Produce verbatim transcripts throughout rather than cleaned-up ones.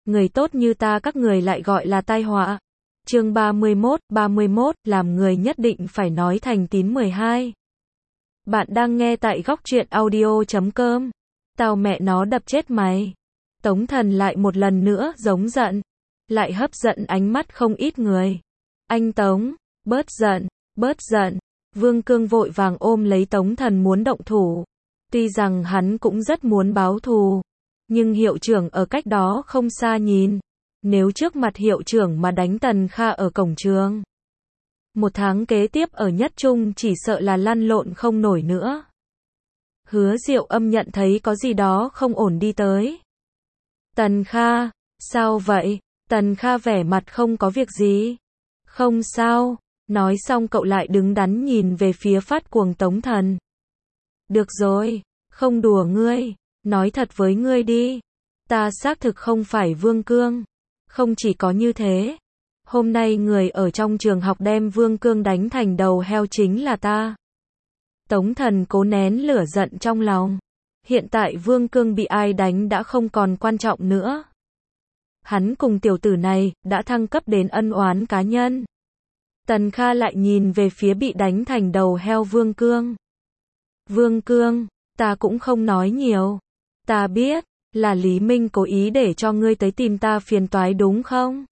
người tốt như ta các người lại gọi là tai họa. Chương ba mươi mốt, ba mươi mốt, làm người nhất định phải nói thành tín mười hai. Bạn đang nghe tại góc truyện audio chấm com. Tao mẹ nó đập chết mày. Tống Thần lại một lần nữa giống giận, lại hấp dẫn ánh mắt không ít người. Anh Tống, bớt giận, bớt giận. Vương Cương vội vàng ôm lấy Tống Thần muốn động thủ. Tuy rằng hắn cũng rất muốn báo thù, nhưng hiệu trưởng ở cách đó không xa nhìn. Nếu trước mặt hiệu trưởng mà đánh Tần Kha ở cổng trường, một tháng kế tiếp ở Nhất Trung chỉ sợ là lăn lộn không nổi nữa. Hứa Diệu Âm nhận thấy có gì đó không ổn đi tới. Tần Kha, sao vậy? Tần Kha vẻ mặt không có việc gì. Không sao. Nói xong cậu lại đứng đắn nhìn về phía phát cuồng Tống Thần. Được rồi, không đùa ngươi, nói thật với ngươi đi. Ta xác thực không phải Vương Cương. Không chỉ có như thế, hôm nay người ở trong trường học đem Vương Cương đánh thành đầu heo chính là ta. Tống Thần cố nén lửa giận trong lòng. Hiện tại Vương Cương bị ai đánh đã không còn quan trọng nữa. Hắn cùng tiểu tử này đã thăng cấp đến ân oán cá nhân. Tần Kha lại nhìn về phía bị đánh thành đầu heo Vương Cương. Vương Cương, ta cũng không nói nhiều. Ta biết, là Lý Minh cố ý để cho ngươi tới tìm ta phiền toái đúng không?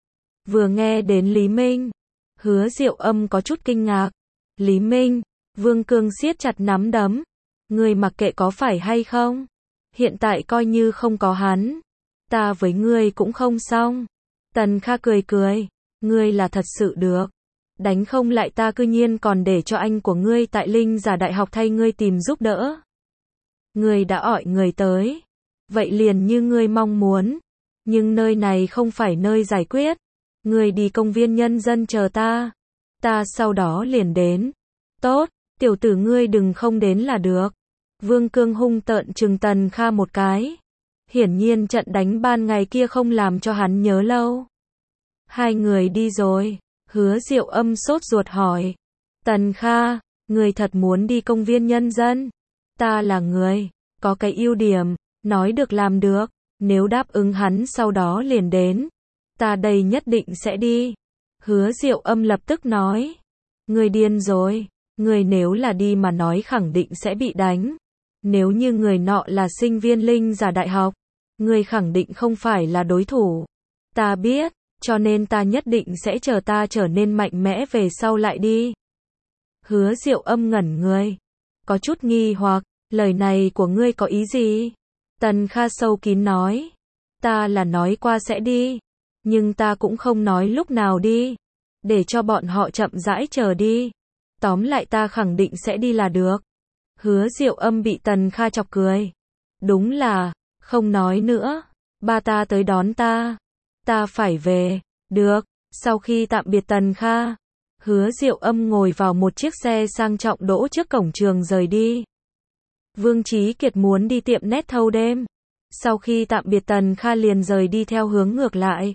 Vừa nghe đến Lý Minh, Hứa Diệu Âm có chút kinh ngạc. Lý Minh, Vương Cương siết chặt nắm đấm. Ngươi mặc kệ có phải hay không? Hiện tại coi như không có hắn, ta với ngươi cũng không xong. Tần Kha cười cười, ngươi là thật sự được. Đánh không lại ta cư nhiên còn để cho anh của ngươi tại Linh Giả Đại học thay ngươi tìm giúp đỡ. Ngươi đã gọi người tới. Vậy liền như ngươi mong muốn. Nhưng nơi này không phải nơi giải quyết. Ngươi đi công viên nhân dân chờ ta. Ta sau đó liền đến. Tốt, tiểu tử ngươi đừng không đến là được. Vương Cương hung tợn trừng Tần Kha một cái. Hiển nhiên trận đánh ban ngày kia không làm cho hắn nhớ lâu. Hai người đi rồi. Hứa Diệu Âm sốt ruột hỏi. Tần Kha, người thật muốn đi công viên nhân dân? Ta là người, có cái ưu điểm, nói được làm được. Nếu đáp ứng hắn sau đó liền đến, ta đây nhất định sẽ đi. Hứa Diệu Âm lập tức nói. Người điên rồi, người nếu là đi mà nói khẳng định sẽ bị đánh. Nếu như người nọ là sinh viên Linh Giả Đại học, người khẳng định không phải là đối thủ. Ta biết. Cho nên ta nhất định sẽ chờ ta trở nên mạnh mẽ về sau lại đi. Hứa Diệu Âm ngẩn người, có chút nghi hoặc, lời này của ngươi có ý gì? Tần Kha sâu kín nói, ta là nói qua sẽ đi, nhưng ta cũng không nói lúc nào đi, để cho bọn họ chậm rãi chờ đi. Tóm lại ta khẳng định sẽ đi là được. Hứa Diệu Âm bị Tần Kha chọc cười. Đúng là, không nói nữa, ba ta tới đón ta. Ta phải về. Được. Sau khi tạm biệt Tần Kha, Hứa Diệu Âm ngồi vào một chiếc xe sang trọng đỗ trước cổng trường rời đi. Vương Chí Kiệt muốn đi tiệm nét thâu đêm. Sau khi tạm biệt Tần Kha liền rời đi theo hướng ngược lại.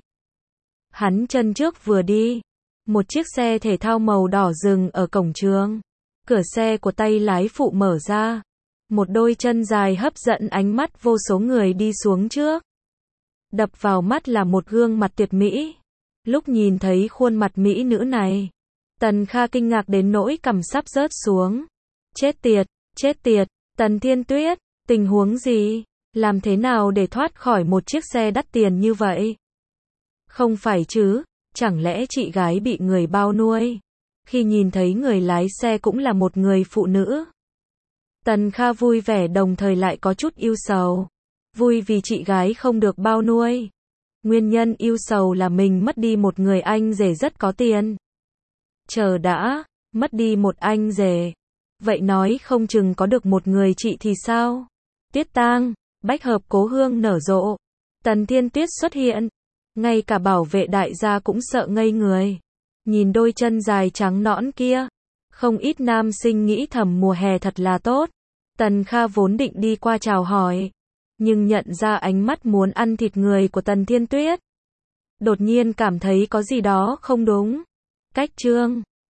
Hắn chân trước vừa đi, một chiếc xe thể thao màu đỏ dừng ở cổng trường. Cửa xe của tay lái phụ mở ra. Một đôi chân dài hấp dẫn ánh mắt vô số người đi xuống trước. Đập vào mắt là một gương mặt tuyệt mỹ. Lúc nhìn thấy khuôn mặt mỹ nữ này, Tần Kha kinh ngạc đến nỗi cằm sắp rớt xuống. Chết tiệt, chết tiệt, Tần Thiên Tuyết, tình huống gì? Làm thế nào để thoát khỏi một chiếc xe đắt tiền như vậy? Không phải chứ, chẳng lẽ chị gái bị người bao nuôi? Khi nhìn thấy người lái xe cũng là một người phụ nữ. Tần Kha vui vẻ đồng thời lại có chút ưu sầu. Vui vì chị gái không được bao nuôi. Nguyên nhân ưu sầu là mình mất đi một người anh rể rất có tiền. Chờ đã, mất đi một anh rể. Vậy nói không chừng có được một người chị thì sao? Tiết tang, bách hợp cố hương nở rộ. Tần Thiên Tuyết xuất hiện. Ngay cả bảo vệ đại gia cũng sợ ngây người. Nhìn đôi chân dài trắng nõn kia. Không ít nam sinh nghĩ thầm mùa hè thật là tốt. Tần Kha vốn định đi qua chào hỏi. Nhưng nhận ra ánh mắt muốn ăn thịt người của Tần Thiên Tuyết. Đột nhiên cảm thấy có gì đó không đúng. Cách chương